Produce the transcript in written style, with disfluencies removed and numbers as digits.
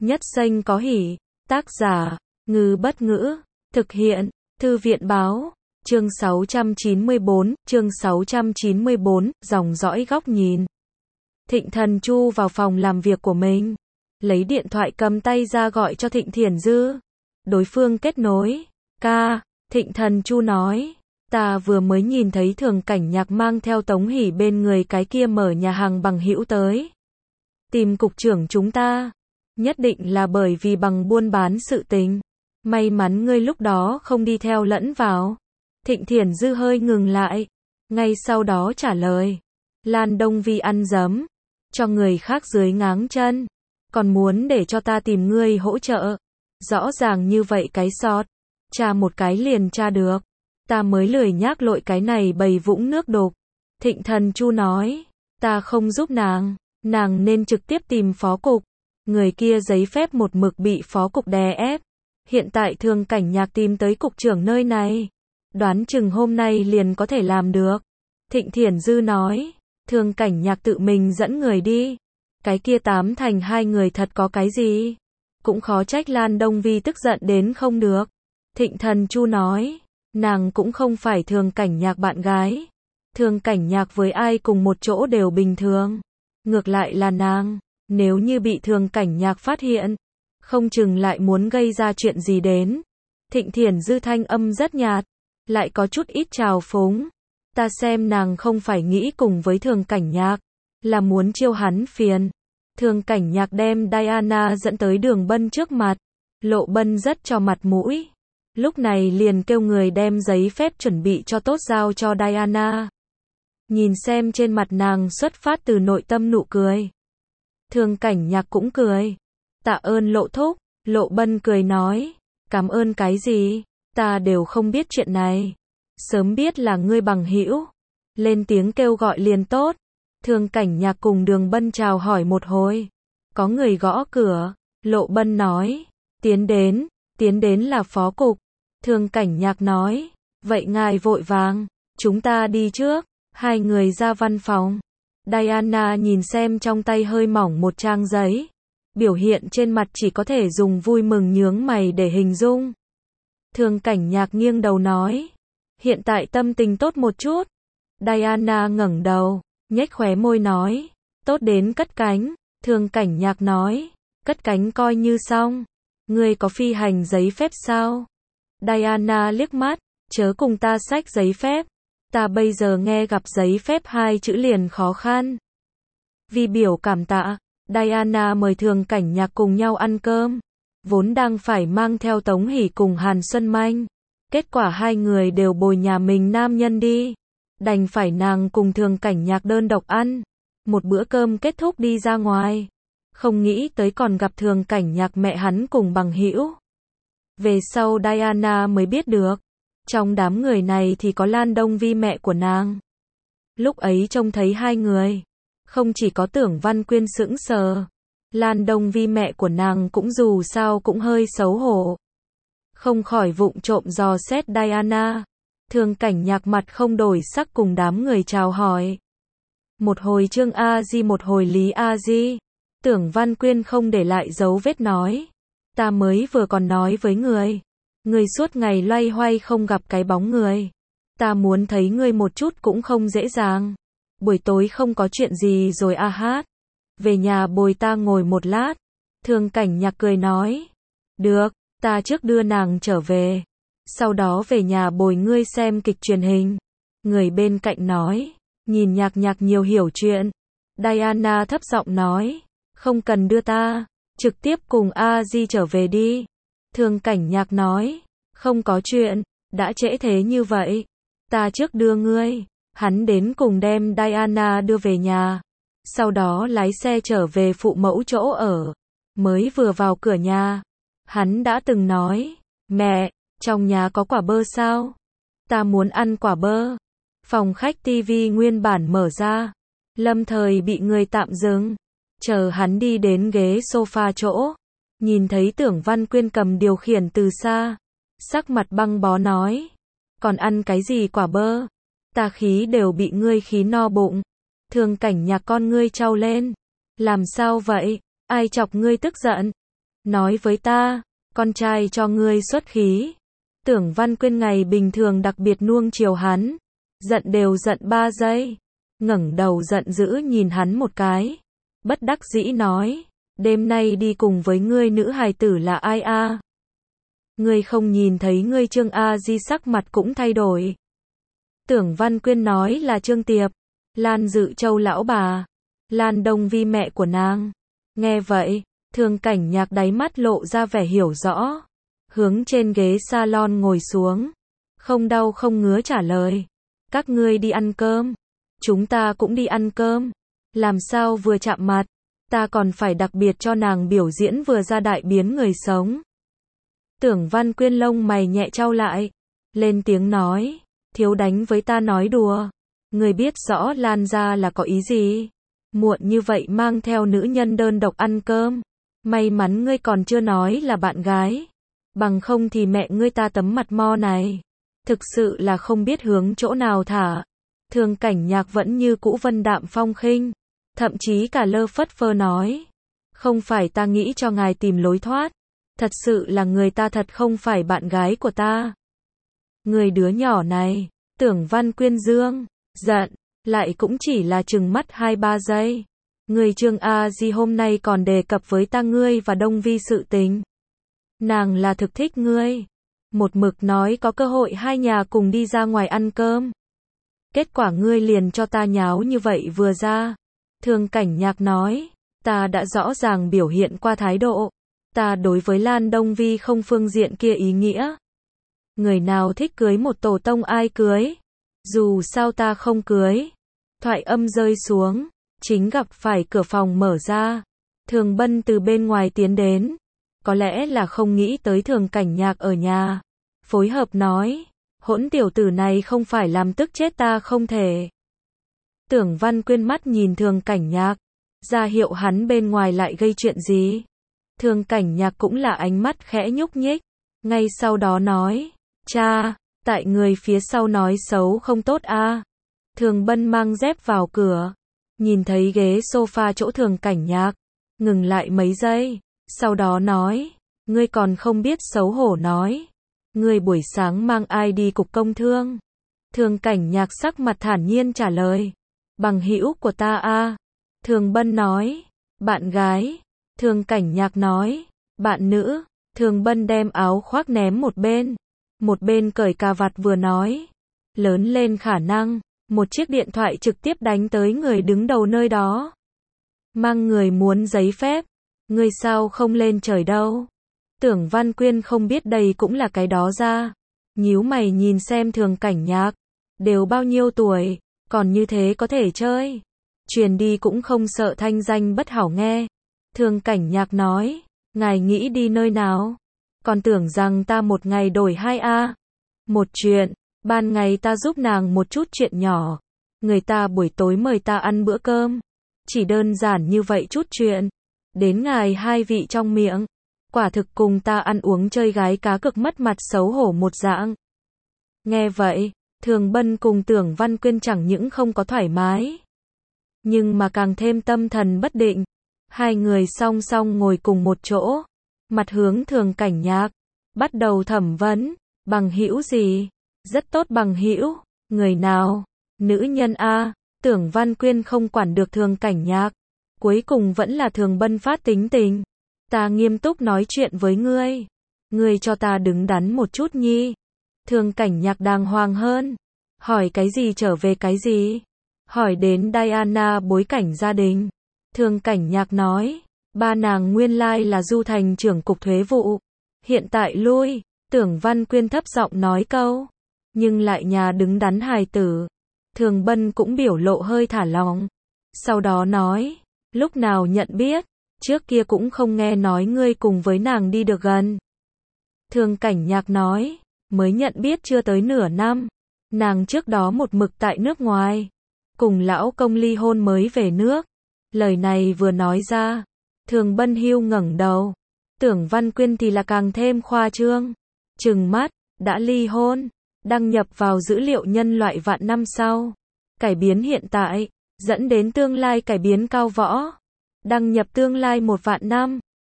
Nhất Xanh có hỉ. Tác giả, Ngư Bất Ngữ. Thực hiện, Thư viện Báo. Chương 694, dòng dõi góc nhìn. Thịnh Thần Chu vào phòng làm việc của mình. Lấy điện thoại cầm tay ra gọi cho Thịnh Thiển Dư. Đối phương kết nối. Ca, Thịnh Thần Chu nói. Ta vừa mới nhìn thấy Thường Cảnh Nhạc mang theo Tống Hỷ bên người cái kia mở nhà hàng bằng hữu tới. Tìm cục trưởng chúng ta. Nhất định là bởi vì bằng buôn bán sự tình. May mắn ngươi lúc đó không đi theo lẫn vào. Thịnh Thiển Dư hơi ngừng lại. Ngay sau đó trả lời. Lan Đông Vi ăn dấm. Cho người khác dưới ngáng chân. Còn muốn để cho ta tìm ngươi hỗ trợ. Rõ ràng như vậy cái sọt. Tra một cái liền tra được. Ta mới lười nhác lội cái này bầy vũng nước đục. Thịnh Thần Chu nói. Ta không giúp nàng. Nàng nên trực tiếp tìm phó cục. Người kia giấy phép một mực bị phó cục đè ép. Hiện tại Thường Cảnh Nhạc tìm tới cục trưởng nơi này. Đoán chừng hôm nay liền có thể làm được. Thịnh Thiển Dư nói. Thường Cảnh Nhạc tự mình dẫn người đi. Cái kia 8 thành 2 người thật có cái gì. Cũng khó trách Lan Đông Vi tức giận đến không được. Thịnh Thần Chu nói. Nàng cũng không phải Thường Cảnh Nhạc bạn gái. Thường Cảnh Nhạc với ai cùng một chỗ đều bình thường. Ngược lại là nàng. Nếu như bị Thường Cảnh Nhạc phát hiện. Không chừng lại muốn gây ra chuyện gì đến. Thịnh Thiển Dư thanh âm rất nhạt. Lại có chút ít trào phúng. Ta xem nàng không phải nghĩ cùng với Thường Cảnh Nhạc. Là muốn chiêu hắn phiền. Thường Cảnh Nhạc đem Diana dẫn tới Đường Bân trước mặt. Lộ Bân rất cho mặt mũi. Lúc này liền kêu người đem giấy phép chuẩn bị cho tốt giao cho Diana. Nhìn xem trên mặt nàng xuất phát từ nội tâm nụ cười. Thường Cảnh Nhạc cũng cười. Tạ ơn Lộ thúc. Lộ Bân cười nói. Cảm ơn cái gì? Ta đều không biết chuyện này. Sớm biết là ngươi bằng hữu. Lên tiếng kêu gọi liền tốt. Thường Cảnh Nhạc cùng Đường Bân chào hỏi một hồi. Có người gõ cửa. Lộ Bân nói. Tiến đến là phó cục. Thường Cảnh Nhạc nói. Vậy ngài vội vàng. Chúng ta đi trước. Hai người ra văn phòng. Diana nhìn xem trong tay hơi mỏng một trang giấy. Biểu hiện trên mặt chỉ có thể dùng vui mừng nhướng mày để hình dung. Thường Cảnh Nhạc nghiêng đầu nói. Hiện tại tâm tình tốt một chút. Diana ngẩng đầu, nhếch khóe môi nói. Tốt đến cất cánh. Thường Cảnh Nhạc nói. Cất cánh coi như xong. Ngươi có phi hành giấy phép sao? Diana liếc mắt. Chớ cùng ta xách giấy phép. Ta bây giờ nghe gặp giấy phép 2 chữ liền khó khăn. Vì biểu cảm tạ, Diana mời Thường Cảnh Nhạc cùng nhau ăn cơm. Vốn đang phải mang theo Tống Hỷ cùng Hàn Xuân Manh. Kết quả hai người đều bồi nhà mình nam nhân đi. Đành phải nàng cùng Thường Cảnh Nhạc đơn độc ăn. Một bữa cơm kết thúc đi ra ngoài. Không nghĩ tới còn gặp Thường Cảnh Nhạc mẹ hắn cùng bằng hữu. Về sau Diana mới biết được. Trong đám người này thì có Lan Đông Vi mẹ của nàng. Lúc ấy trông thấy hai người. Không chỉ có Tưởng Văn Quyên sững sờ. Lan Đông Vi mẹ của nàng cũng dù sao cũng hơi xấu hổ. Không khỏi vụng trộm dò xét Diana. Thường Cảnh Nhạc mặt không đổi sắc cùng đám người chào hỏi. Một hồi Trương A Di một hồi Lý A Di. Tưởng Văn Quyên không để lại dấu vết nói. Ta mới vừa còn nói với người. Người suốt ngày loay hoay không gặp cái bóng người. Ta muốn thấy ngươi một chút cũng không dễ dàng. Buổi tối không có chuyện gì rồi a hát. Về nhà bồi ta ngồi một lát. Thường Cảnh Nhạc cười nói. Được, ta trước đưa nàng trở về. Sau đó về nhà bồi ngươi xem kịch truyền hình. Người bên cạnh nói. Nhìn Nhạc Nhạc nhiều hiểu chuyện. Diana thấp giọng nói. Không cần đưa ta. Trực tiếp cùng A Di trở về đi. Thường Cảnh Nhạc nói. Không có chuyện. Đã trễ thế như vậy. Ta trước đưa ngươi. Hắn đến cùng đem Diana đưa về nhà. Sau đó lái xe trở về phụ mẫu chỗ ở. Mới vừa vào cửa nhà. Hắn đã từng nói. Mẹ, trong nhà có quả bơ sao? Ta muốn ăn quả bơ. Phòng khách tivi nguyên bản mở ra. Lâm thời bị người tạm dừng. Chờ hắn đi đến ghế sofa chỗ. Nhìn thấy Tưởng Văn Quyên cầm điều khiển từ xa. Sắc mặt băng bó nói. Còn ăn cái gì quả bơ? Ta khí đều bị ngươi khí no bụng. Thường Cảnh Nhạc con ngươi trao lên. Làm sao vậy? Ai chọc ngươi tức giận? nói với ta, con trai cho ngươi xuất khí. Tưởng Văn Quyên ngày bình thường đặc biệt nuông chiều hắn, giận đều giận 3 giây, ngẩng đầu giận dữ nhìn hắn một cái, bất đắc dĩ nói, đêm nay đi cùng với ngươi nữ hài tử là ai a? Ngươi không nhìn thấy ngươi Trương A Di sắc mặt cũng thay đổi. Tưởng Văn Quyên nói là Trương Tiệp, Lan Dự Châu lão bà, Lan Đông Vi mẹ của nàng. Nghe vậy, Thường Cảnh Nhạc đáy mắt lộ ra vẻ hiểu rõ, hướng trên ghế salon ngồi xuống, không đau không ngứa trả lời, các ngươi đi ăn cơm, chúng ta cũng đi ăn cơm, làm sao vừa chạm mặt, ta còn phải đặc biệt cho nàng biểu diễn vừa ra đại biến người sống. Tưởng Văn Quyên lông mày nhẹ chau lại, lên tiếng nói, thiếu đánh với ta nói đùa, người biết rõ Lan gia là có ý gì, muộn như vậy mang theo nữ nhân đơn độc ăn cơm, may mắn ngươi còn chưa nói là bạn gái, bằng không thì mẹ ngươi ta tấm mặt mo này, thực sự là không biết hướng chỗ nào thả. Thường Cảnh Nhạc vẫn như cũ vân đạm phong khinh, thậm chí cả lơ phất phơ nói, không phải ta nghĩ cho ngài tìm lối thoát, thật sự là người ta thật không phải bạn gái của ta. Người đứa nhỏ này, Tưởng Văn Quyên dương, giận, lại cũng chỉ là chừng mắt 2-3 giây. Người Trương A Di hôm nay còn đề cập với ta ngươi và Đông Vi sự tình. Nàng là thực thích ngươi. Một mực nói có cơ hội hai nhà cùng đi ra ngoài ăn cơm. Kết quả ngươi liền cho ta nháo như vậy vừa ra. Thường Cảnh Nhạc nói, ta đã rõ ràng biểu hiện qua thái độ. Ta đối với Lan Đông Vi không phương diện kia ý nghĩa. Người nào thích cưới một tổ tông ai cưới. Dù sao ta không cưới. Thoại âm rơi xuống, chính gặp phải cửa phòng mở ra. Thường Bân từ bên ngoài tiến đến. Có lẽ là không nghĩ tới Thường Cảnh Nhạc ở nhà. Phối hợp nói, hỗn tiểu tử này không phải làm tức chết ta không thể. Tưởng Văn Quyên mắt nhìn Thường Cảnh Nhạc, ra hiệu hắn bên ngoài lại gây chuyện gì. Thường Cảnh Nhạc cũng là ánh mắt khẽ nhúc nhích, ngay sau đó nói, cha, tại người phía sau nói xấu không tốt a. Thường Bân mang dép vào cửa, nhìn thấy ghế sofa chỗ Thường Cảnh Nhạc, ngừng lại mấy giây, sau đó nói, ngươi còn không biết xấu hổ nói, ngươi buổi sáng mang ai đi cục công thương? Thường Cảnh Nhạc sắc mặt thản nhiên trả lời, bằng hữu của ta a. Thường Bân nói, bạn gái. Thường Cảnh Nhạc nói, bạn nữ. Thường Bân đem áo khoác ném một bên cởi cà vạt vừa nói, lớn lên khả năng, một chiếc điện thoại trực tiếp đánh tới người đứng đầu nơi đó. Mang người muốn giấy phép, ngươi sao không lên trời đâu. Tưởng Văn Quyên không biết đây cũng là cái đó ra, nhíu mày nhìn xem Thường Cảnh Nhạc, đều bao nhiêu tuổi, còn như thế có thể chơi, truyền đi cũng không sợ thanh danh bất hảo nghe. Thường Cảnh Nhạc nói, ngài nghĩ đi nơi nào? Còn tưởng rằng ta một ngày đổi 2A. Một chuyện, ban ngày ta giúp nàng một chút chuyện nhỏ, người ta buổi tối mời ta ăn bữa cơm. Chỉ đơn giản như vậy chút chuyện, đến ngài hai vị trong miệng, quả thực cùng ta ăn uống chơi gái cá cực mất mặt xấu hổ một dạng. Nghe vậy, Thường Bân cùng Tưởng Văn Quyên chẳng những không có thoải mái, nhưng mà càng thêm tâm thần bất định. Hai người song song ngồi cùng một chỗ, mặt hướng Thường Cảnh Nhạc, bắt đầu thẩm vấn, bằng hữu gì? Rất tốt bằng hữu, người nào? Nữ nhân a. Tưởng Văn Quyên không quản được Thường Cảnh Nhạc, cuối cùng vẫn là Thường Bân phát tính tình. Ta nghiêm túc nói chuyện với ngươi cho ta đứng đắn một chút nhi. Thường Cảnh Nhạc đàng hoàng hơn, hỏi cái gì trở về cái gì, hỏi đến Diana bối cảnh gia đình. Thường Cảnh Nhạc nói, ba nàng nguyên lai là Du Thành trưởng cục thuế vụ, hiện tại lui. Tưởng Văn Quyên thấp giọng nói câu, nhưng lại nhà đứng đắn hài tử. Thường Bân cũng biểu lộ hơi thả lỏng, sau đó nói, lúc nào nhận biết, trước kia cũng không nghe nói ngươi cùng với nàng đi được gần. Thường Cảnh Nhạc nói, mới nhận biết chưa tới nửa năm, nàng trước đó một mực tại nước ngoài, cùng lão công ly hôn mới về nước. Lời này vừa nói ra, Thường Bân Hưu ngẩng đầu, Tưởng Văn Quyên thì là càng thêm khoa trương, trừng mắt, đã ly hôn, đăng nhập vào dữ liệu nhân loại vạn năm sau, cải biến hiện tại, dẫn đến tương lai cải biến cao võ, đăng nhập tương lai 1 vạn năm.